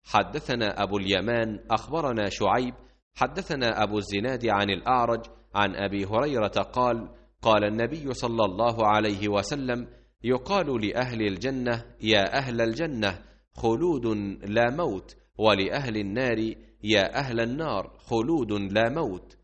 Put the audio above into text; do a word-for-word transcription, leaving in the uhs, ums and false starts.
حدثنا أبو اليمان أخبرنا شعيب حدثنا أبو الزناد عن الأعرج عن أبي هريرة قال قال النبي صلى الله عليه وسلم يقال لأهل الجنة يا أهل الجنة خلود لا موت، ولأهل النار يا أهل النار خلود لا موت.